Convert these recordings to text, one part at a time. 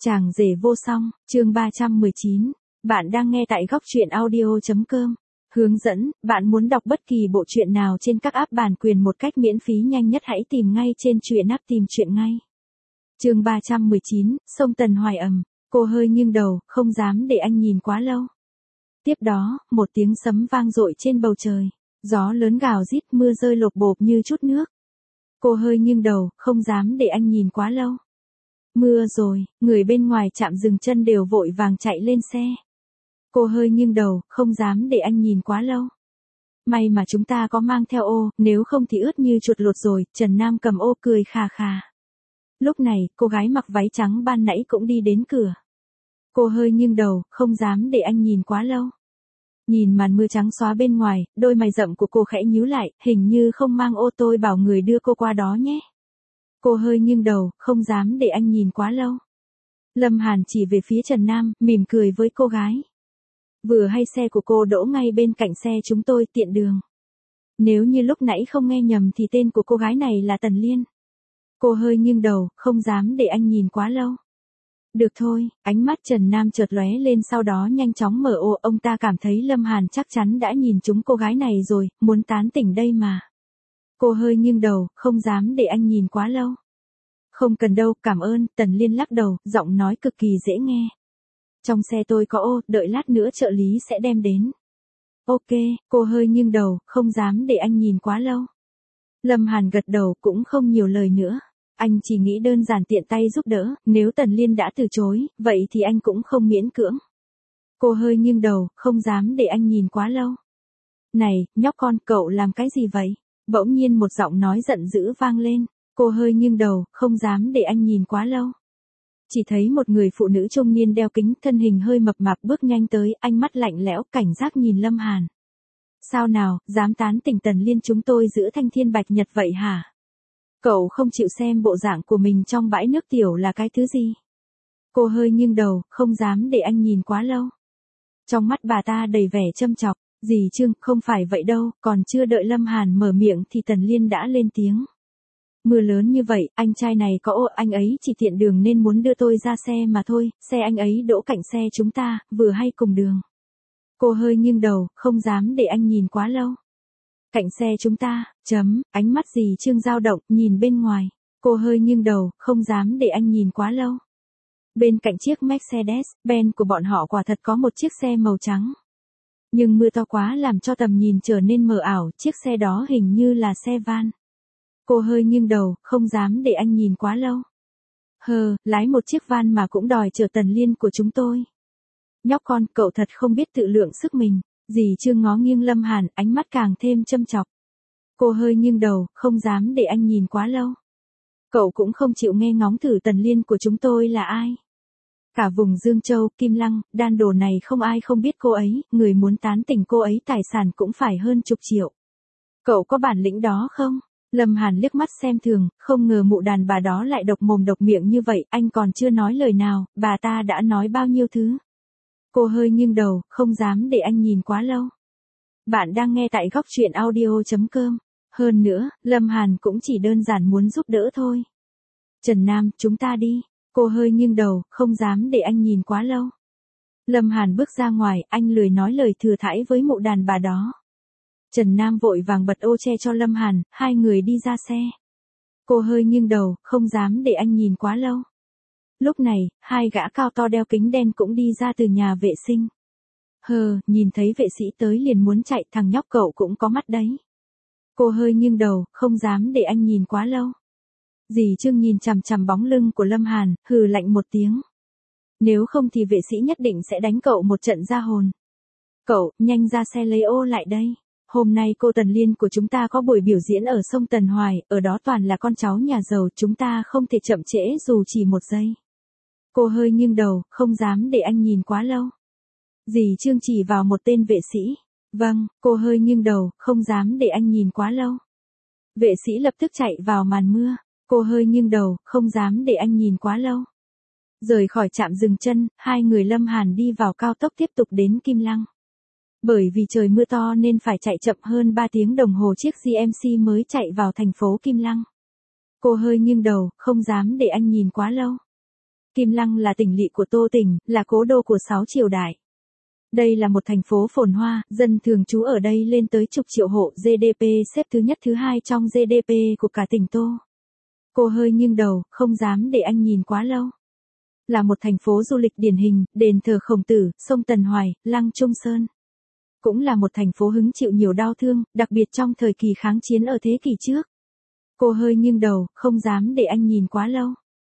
Chàng rể vô song, chương 319. Bạn đang nghe tại góc truyện audio.com. Hướng dẫn, bạn muốn đọc bất kỳ bộ truyện nào trên các app bản quyền một cách miễn phí nhanh nhất hãy tìm ngay trên truyện app tìm truyện ngay. Chương 319, sông Tần Hoài ầm, cô hơi nghiêng đầu, không dám để anh nhìn quá lâu. Tiếp đó, một tiếng sấm vang dội trên bầu trời, gió lớn gào rít, mưa rơi lộp bộp như chút nước. Cô hơi nghiêng đầu, không dám để anh nhìn quá lâu. Mưa rồi, người bên ngoài trạm dừng chân đều vội vàng chạy lên xe. Cô hơi nghiêng đầu, không dám để anh nhìn quá lâu. May mà chúng ta có mang theo ô, nếu không thì ướt như chuột lột rồi. Trần Nam cầm ô cười khà khà. Lúc này, cô gái mặc váy trắng ban nãy cũng đi đến cửa. Cô hơi nghiêng đầu, không dám để anh nhìn quá lâu. Nhìn màn mưa trắng xóa bên ngoài, đôi mày rậm của cô khẽ nhíu lại, hình như không mang ô, tôi bảo người đưa cô qua đó nhé. Cô hơi nghiêng đầu, không dám để anh nhìn quá lâu. Lâm Hàn chỉ về phía Trần Nam, mỉm cười với cô gái. Vừa hay xe của cô đỗ ngay bên cạnh xe chúng tôi, tiện đường. Nếu như lúc nãy không nghe nhầm thì tên của cô gái này là Tần Liên. Cô hơi nghiêng đầu, không dám để anh nhìn quá lâu. Được thôi, ánh mắt Trần Nam chợt lóe lên, sau đó nhanh chóng mở ô. Ông ta cảm thấy Lâm Hàn chắc chắn đã nhìn trúng cô gái này rồi, muốn tán tỉnh đây mà. Cô hơi nghiêng đầu, không dám để anh nhìn quá lâu. Không cần đâu, cảm ơn. Tần Liên lắc đầu, giọng nói cực kỳ dễ nghe. Trong xe tôi có ô, đợi lát nữa trợ lý sẽ đem đến. Ok, cô hơi nghiêng đầu, không dám để anh nhìn quá lâu. Lâm Hàn gật đầu, cũng không nhiều lời nữa. Anh chỉ nghĩ đơn giản tiện tay giúp đỡ, nếu Tần Liên đã từ chối, vậy thì anh cũng không miễn cưỡng. Cô hơi nghiêng đầu, không dám để anh nhìn quá lâu. Này, nhóc con, cậu làm cái gì vậy? Bỗng nhiên một giọng nói giận dữ vang lên. Cô hơi nghiêng đầu, không dám để anh nhìn quá lâu. Chỉ thấy một người phụ nữ trung niên đeo kính, thân hình hơi mập mạp bước nhanh tới, ánh mắt lạnh lẽo, cảnh giác nhìn Lâm Hàn. Sao nào, dám tán tỉnh Tần Liên chúng tôi giữa thanh thiên bạch nhật vậy hả? Cậu không chịu xem bộ dạng của mình trong bãi nước tiểu là cái thứ gì? Cô hơi nghiêng đầu, không dám để anh nhìn quá lâu. Trong mắt bà ta đầy vẻ châm chọc. Dì Trương, không phải vậy đâu, còn chưa đợi Lâm Hàn mở miệng thì Tần Liên đã lên tiếng. Mưa lớn như vậy, anh trai này có ô, anh ấy chỉ tiện đường nên muốn đưa tôi ra xe mà thôi, xe anh ấy đỗ cạnh xe chúng ta, vừa hay cùng đường. Cô hơi nghiêng đầu, không dám để anh nhìn quá lâu. Cạnh xe chúng ta, ánh mắt dì Trương dao động, nhìn bên ngoài. Cô hơi nghiêng đầu, không dám để anh nhìn quá lâu. Bên cạnh chiếc Mercedes-Benz của bọn họ quả thật có một chiếc xe màu trắng. Nhưng mưa to quá làm cho tầm nhìn trở nên mờ ảo, chiếc xe đó hình như là xe van. Cô hơi nghiêng đầu, không dám để anh nhìn quá lâu. Lái một chiếc van mà cũng đòi chở Tần Liên của chúng tôi. Nhóc con, cậu thật không biết tự lượng sức mình. Dì Trương ngó nghiêng Lâm Hàn, ánh mắt càng thêm châm chọc. Cô hơi nghiêng đầu, không dám để anh nhìn quá lâu. Cậu cũng không chịu nghe ngóng thử Tần Liên của chúng tôi là ai. Cả vùng Dương Châu, Kim Lăng, Đan Đồ này không ai không biết cô ấy, người muốn tán tỉnh cô ấy tài sản cũng phải hơn chục triệu. Cậu có bản lĩnh đó không? Lâm Hàn liếc mắt xem thường, không ngờ mụ đàn bà đó lại độc mồm độc miệng như vậy, anh còn chưa nói lời nào, bà ta đã nói bao nhiêu thứ. Cô hơi nghiêng đầu, không dám để anh nhìn quá lâu. Bạn đang nghe tại góc truyện audio.com. Hơn nữa, Lâm Hàn cũng chỉ đơn giản muốn giúp đỡ thôi. Trần Nam, chúng ta đi. Cô hơi nghiêng đầu, không dám để anh nhìn quá lâu. Lâm Hàn bước ra ngoài, anh lười nói lời thừa thãi với mụ đàn bà đó. Trần Nam vội vàng bật ô che cho Lâm Hàn, hai người đi ra xe. Cô hơi nghiêng đầu, không dám để anh nhìn quá lâu. Lúc này, hai gã cao to đeo kính đen cũng đi ra từ nhà vệ sinh. Nhìn thấy vệ sĩ tới liền muốn chạy, thằng nhóc cậu cũng có mắt đấy. Cô hơi nghiêng đầu, không dám để anh nhìn quá lâu. Dì Trương nhìn chằm chằm bóng lưng của Lâm Hàn, hừ lạnh một tiếng. Nếu không thì vệ sĩ nhất định sẽ đánh cậu một trận ra hồn. Cậu, nhanh ra xe lấy ô lại đây. Hôm nay cô Tần Liên của chúng ta có buổi biểu diễn ở sông Tần Hoài, ở đó toàn là con cháu nhà giàu, chúng ta không thể chậm trễ dù chỉ một giây. Cô hơi nghiêng đầu, không dám để anh nhìn quá lâu. Dì Trương chỉ vào một tên vệ sĩ. Vâng, cô hơi nghiêng đầu, không dám để anh nhìn quá lâu. Vệ sĩ lập tức chạy vào màn mưa. Cô hơi nghiêng đầu, không dám để anh nhìn quá lâu. Rời khỏi trạm dừng chân, hai người Lâm Hàn đi vào cao tốc tiếp tục đến Kim Lăng. Bởi vì trời mưa to nên phải chạy chậm hơn 3 tiếng đồng hồ chiếc GMC mới chạy vào thành phố Kim Lăng. Cô hơi nghiêng đầu, không dám để anh nhìn quá lâu. Kim Lăng là tỉnh lỵ của Tô tỉnh, là cố đô của 6 triều đại. Đây là một thành phố phồn hoa, dân thường trú ở đây lên tới chục triệu hộ, GDP xếp thứ nhất thứ hai trong GDP của cả tỉnh Tô. Cô hơi nghiêng đầu, không dám để anh nhìn quá lâu. Là một thành phố du lịch điển hình, đền thờ Khổng Tử, sông Tần Hoài, Lăng Trung Sơn. Cũng là một thành phố hứng chịu nhiều đau thương, đặc biệt trong thời kỳ kháng chiến ở thế kỷ trước. Cô hơi nghiêng đầu, không dám để anh nhìn quá lâu.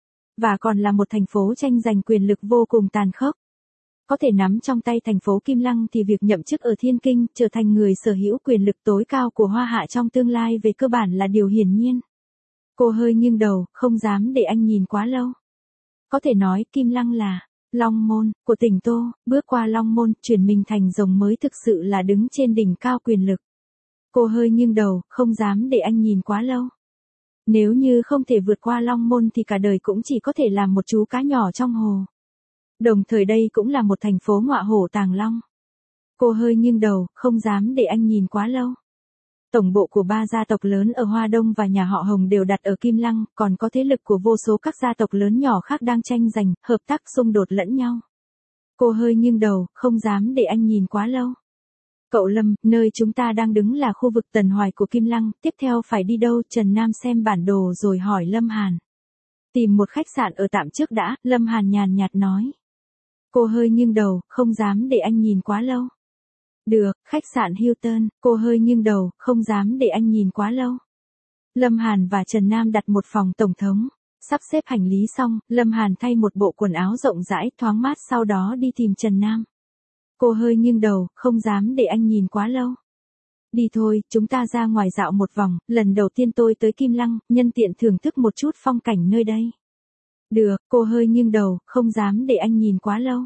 Và còn là một thành phố tranh giành quyền lực vô cùng tàn khốc. Có thể nắm trong tay thành phố Kim Lăng thì việc nhậm chức ở Thiên Kinh, trở thành người sở hữu quyền lực tối cao của Hoa Hạ trong tương lai về cơ bản là điều hiển nhiên. Cô hơi nghiêng đầu, không dám để anh nhìn quá lâu. Có thể nói Kim Lăng là Long Môn của tỉnh Tô, bước qua Long Môn, chuyển mình thành rồng mới thực sự là đứng trên đỉnh cao quyền lực. Cô hơi nghiêng đầu, không dám để anh nhìn quá lâu. Nếu như không thể vượt qua Long Môn thì cả đời cũng chỉ có thể làm một chú cá nhỏ trong hồ. Đồng thời đây cũng là một thành phố ngọa hổ tàng long. Cô hơi nghiêng đầu, không dám để anh nhìn quá lâu. Tổng bộ của 3 gia tộc lớn ở Hoa Đông và nhà họ Hồng đều đặt ở Kim Lăng, còn có thế lực của vô số các gia tộc lớn nhỏ khác đang tranh giành, hợp tác xung đột lẫn nhau. Cô hơi nghiêng đầu, không dám để anh nhìn quá lâu. Cậu Lâm, nơi chúng ta đang đứng là khu vực Tần Hoài của Kim Lăng, tiếp theo phải đi đâu? Trần Nam xem bản đồ rồi hỏi Lâm Hàn. Tìm một khách sạn ở tạm trước đã, Lâm Hàn nhàn nhạt nói. Cô hơi nghiêng đầu, không dám để anh nhìn quá lâu. Được, khách sạn Hilton, cô hơi nghiêng đầu, không dám để anh nhìn quá lâu. Lâm Hàn và Trần Nam đặt một phòng tổng thống. Sắp xếp hành lý xong, Lâm Hàn thay một bộ quần áo rộng rãi, thoáng mát sau đó đi tìm Trần Nam. Cô hơi nghiêng đầu, không dám để anh nhìn quá lâu. Đi thôi, chúng ta ra ngoài dạo một vòng, lần đầu tiên tôi tới Kim Lăng, nhân tiện thưởng thức một chút phong cảnh nơi đây. Được, cô hơi nghiêng đầu, không dám để anh nhìn quá lâu.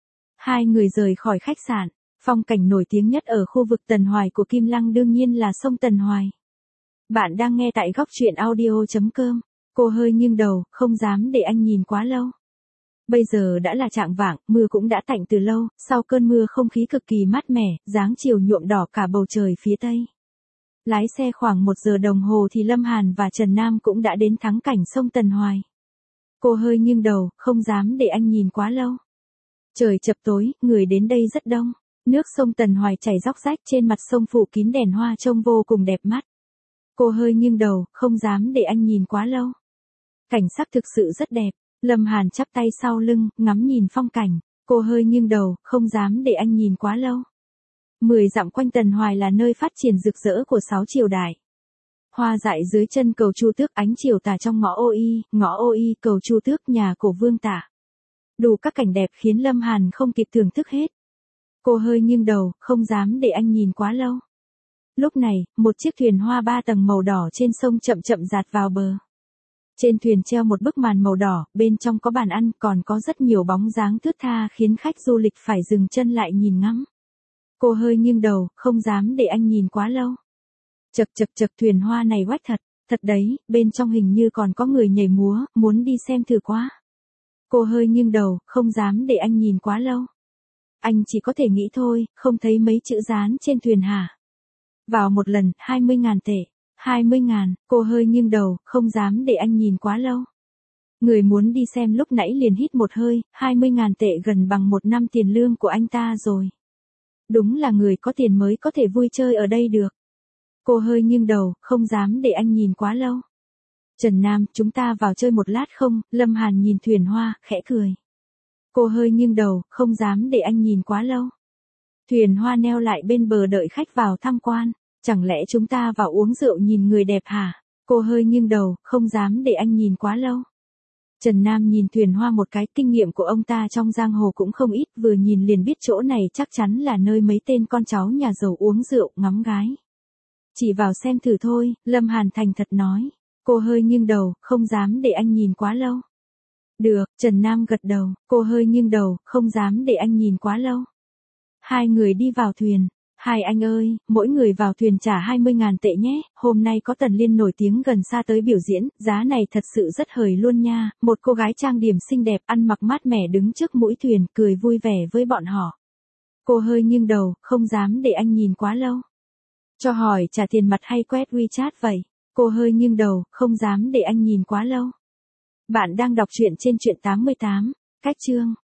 Hai người rời khỏi khách sạn. Phong cảnh nổi tiếng nhất ở khu vực Tần Hoài của Kim Lăng đương nhiên là sông Tần Hoài. Bạn đang nghe tại góc truyện audio.com. Cô hơi nghiêng đầu, không dám để anh nhìn quá lâu. Bây giờ đã là chạng vạng, mưa cũng đã tạnh từ lâu, sau cơn mưa không khí cực kỳ mát mẻ, dáng chiều nhuộm đỏ cả bầu trời phía tây. Lái xe khoảng 1 giờ đồng hồ thì Lâm Hàn và Trần Nam cũng đã đến thắng cảnh sông Tần Hoài. Cô hơi nghiêng đầu, không dám để anh nhìn quá lâu. Trời chập tối, người đến đây rất đông. Nước sông Tần Hoài chảy róc rách, trên mặt sông phủ kín đèn hoa trông vô cùng đẹp mắt. Cô hơi nghiêng đầu, không dám để anh nhìn quá lâu. Cảnh sắc thực sự rất đẹp. Lâm Hàn chắp tay sau lưng, ngắm nhìn phong cảnh. Cô hơi nghiêng đầu, không dám để anh nhìn quá lâu. 10 dặm quanh Tần Hoài là nơi phát triển rực rỡ của 6 triều đại. Hoa dại dưới chân cầu Chu Tước, ánh chiều tà trong ngõ ô y, cầu Chu Tước, nhà cổ Vương Tả. Đủ các cảnh đẹp khiến Lâm Hàn không kịp thưởng thức hết. Cô hơi nghiêng đầu, không dám để anh nhìn quá lâu. Lúc này, một chiếc thuyền hoa 3 tầng màu đỏ trên sông chậm chậm dạt vào bờ. Trên thuyền treo một bức màn màu đỏ, bên trong có bàn ăn, còn có rất nhiều bóng dáng thướt tha khiến khách du lịch phải dừng chân lại nhìn ngắm. Cô hơi nghiêng đầu, không dám để anh nhìn quá lâu. Chậc chậc chậc, thuyền hoa này oách thật, thật đấy, bên trong hình như còn có người nhảy múa, muốn đi xem thử quá. Cô hơi nghiêng đầu, không dám để anh nhìn quá lâu. Anh chỉ có thể nghĩ thôi, không thấy mấy chữ dán trên thuyền hả? Vào một lần, 20.000 tệ. 20.000, cô hơi nghiêng đầu, không dám để anh nhìn quá lâu. Người muốn đi xem lúc nãy liền hít một hơi, 20.000 tệ gần bằng 1 năm tiền lương của anh ta rồi. Đúng là người có tiền mới có thể vui chơi ở đây được. Cô hơi nghiêng đầu, không dám để anh nhìn quá lâu. Trần Nam, chúng ta vào chơi một lát không? Lâm Hàn nhìn thuyền hoa, khẽ cười. Cô hơi nghiêng đầu, không dám để anh nhìn quá lâu. Thuyền hoa neo lại bên bờ đợi khách vào tham quan. Chẳng lẽ chúng ta vào uống rượu nhìn người đẹp hả? Cô hơi nghiêng đầu, không dám để anh nhìn quá lâu. Trần Nam nhìn thuyền hoa một cái, kinh nghiệm của ông ta trong giang hồ cũng không ít, vừa nhìn liền biết chỗ này chắc chắn là nơi mấy tên con cháu nhà giàu uống rượu, ngắm gái. Chỉ vào xem thử thôi, Lâm Hàn thành thật nói. Cô hơi nghiêng đầu, không dám để anh nhìn quá lâu. Được, Trần Nam gật đầu, cô hơi nghiêng đầu, không dám để anh nhìn quá lâu. Hai người đi vào thuyền. Hai anh ơi, mỗi người vào thuyền trả 20.000 tệ nhé, hôm nay có Tần Liên nổi tiếng gần xa tới biểu diễn, giá này thật sự rất hời luôn nha. Một cô gái trang điểm xinh đẹp ăn mặc mát mẻ đứng trước mũi thuyền, cười vui vẻ với bọn họ. Cô hơi nghiêng đầu, không dám để anh nhìn quá lâu. Cho hỏi trả tiền mặt hay quét WeChat vậy? Cô hơi nghiêng đầu, không dám để anh nhìn quá lâu. Bạn đang đọc truyện trên truyện 88. Cách chương.